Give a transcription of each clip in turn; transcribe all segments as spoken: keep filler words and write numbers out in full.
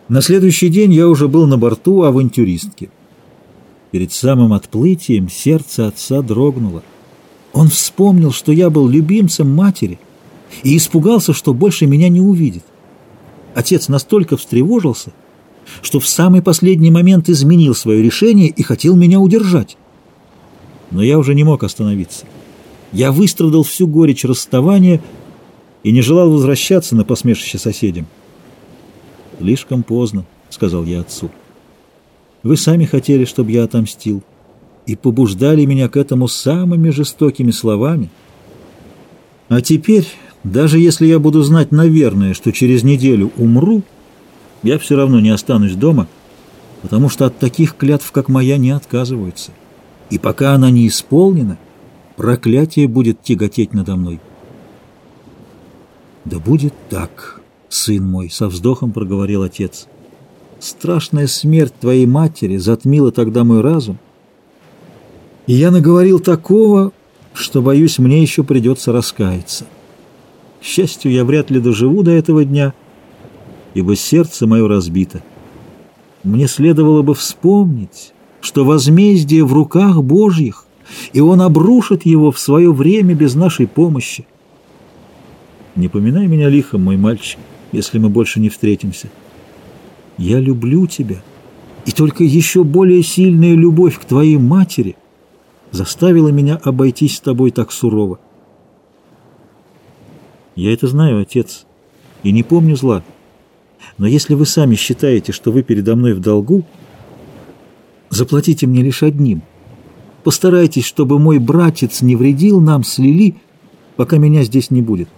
На следующий день я уже был на борту авантюристки. Перед самым отплытием сердце отца дрогнуло. Он вспомнил, что я был любимцем матери, и испугался, что больше меня не увидит. Отец настолько встревожился, что в самый последний момент изменил свое решение и хотел меня удержать. Но я уже не мог остановиться. Я выстрадал всю горечь расставания и не желал возвращаться на посмешище соседям. «Слишком поздно», — сказал я отцу. «Вы сами хотели, чтобы я отомстил, и побуждали меня к этому самыми жестокими словами. А теперь, даже если я буду знать, наверное, что через неделю умру, я все равно не останусь дома, потому что от таких клятв, как моя, не отказываются. И пока она не исполнена, проклятие будет тяготеть надо мной». «Да будет так, сын мой», — со вздохом проговорил отец. «Страшная смерть твоей матери затмила тогда мой разум, и я наговорил такого, что, боюсь, мне еще придется раскаяться. К счастью, я вряд ли доживу до этого дня, ибо сердце мое разбито. Мне следовало бы вспомнить, что возмездие в руках Божьих, и Он обрушит его в свое время без нашей помощи. Не поминай меня лихом, мой мальчик, если мы больше не встретимся. Я люблю тебя, и только еще более сильная любовь к твоей матери заставила меня обойтись с тобой так сурово. Я это знаю, отец, и не помню зла. Но если вы сами считаете, что вы передо мной в долгу, заплатите мне лишь одним. Постарайтесь, чтобы мой братец не вредил нам с Лили, пока меня здесь не будет.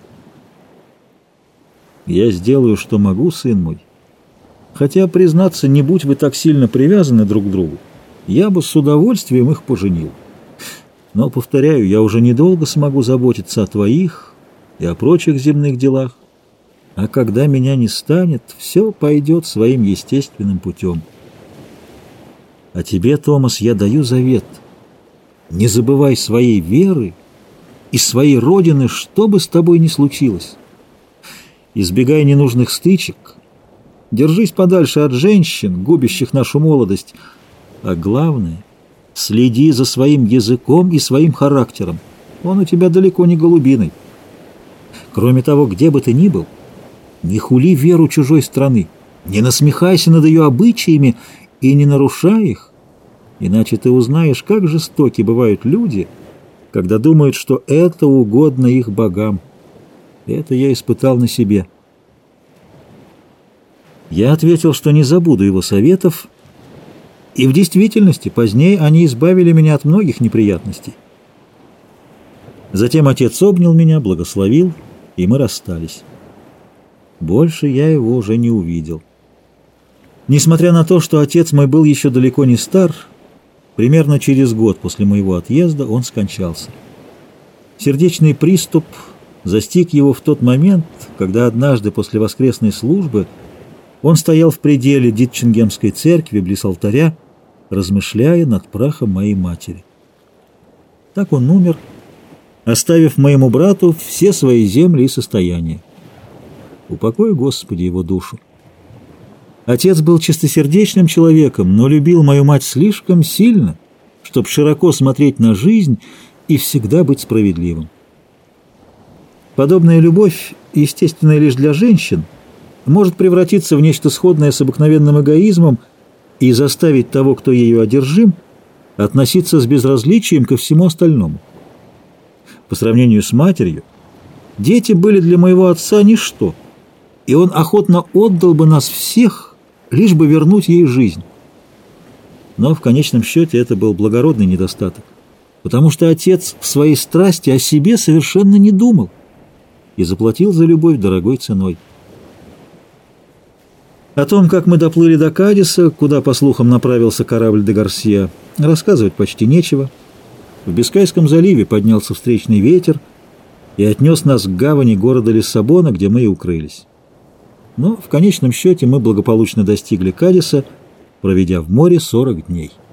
Я сделаю, что могу, сын мой. Хотя, признаться, не будь вы так сильно привязаны друг к другу, я бы с удовольствием их поженил. Но, повторяю, я уже недолго смогу заботиться о твоих и о прочих земных делах, а когда меня не станет, все пойдет своим естественным путем. А тебе, Томас, я даю завет. Не забывай своей веры и своей родины, что бы с тобой ни случилось. Избегай ненужных стычек, держись подальше от женщин, губящих нашу молодость, а главное, следи за своим языком и своим характером. Он у тебя далеко не голубиный. Кроме того, где бы ты ни был, не хули веру чужой страны, не насмехайся над ее обычаями и не нарушай их, иначе ты узнаешь, как жестоки бывают люди, когда думают, что это угодно их богам. Это я испытал на себе. Я ответил, что не забуду его советов, и в действительности позднее они избавили меня от многих неприятностей. Затем отец обнял меня, благословил, и мы расстались. Больше я его уже не увидел. Несмотря на то, что отец мой был еще далеко не стар, примерно через год после моего отъезда он скончался. Сердечный приступ застиг его в тот момент, когда однажды после воскресной службы он стоял в пределе Дитчингемской церкви близ алтаря, размышляя над прахом моей матери. Так он умер, оставив моему брату все свои земли и состояния. Упокой, Господи, его душу. Отец был чистосердечным человеком, но любил мою мать слишком сильно, чтобы широко смотреть на жизнь и всегда быть справедливым. Подобная любовь, естественная лишь для женщин, может превратиться в нечто сходное с обыкновенным эгоизмом и заставить того, кто ею одержим, относиться с безразличием ко всему остальному. По сравнению с матерью, дети были для моего отца ничто, и он охотно отдал бы нас всех, лишь бы вернуть ей жизнь. Но в конечном счете это был благородный недостаток, потому что отец в своей страсти о себе совершенно не думал и заплатил за любовь дорогой ценой. О том, как мы доплыли до Кадиса, куда, по слухам, направился корабль де Гарсия, рассказывать почти нечего. В Бискайском заливе поднялся встречный ветер и отнес нас к гавани города Лиссабона, где мы и укрылись. Но в конечном счете мы благополучно достигли Кадиса, проведя в море сорок дней.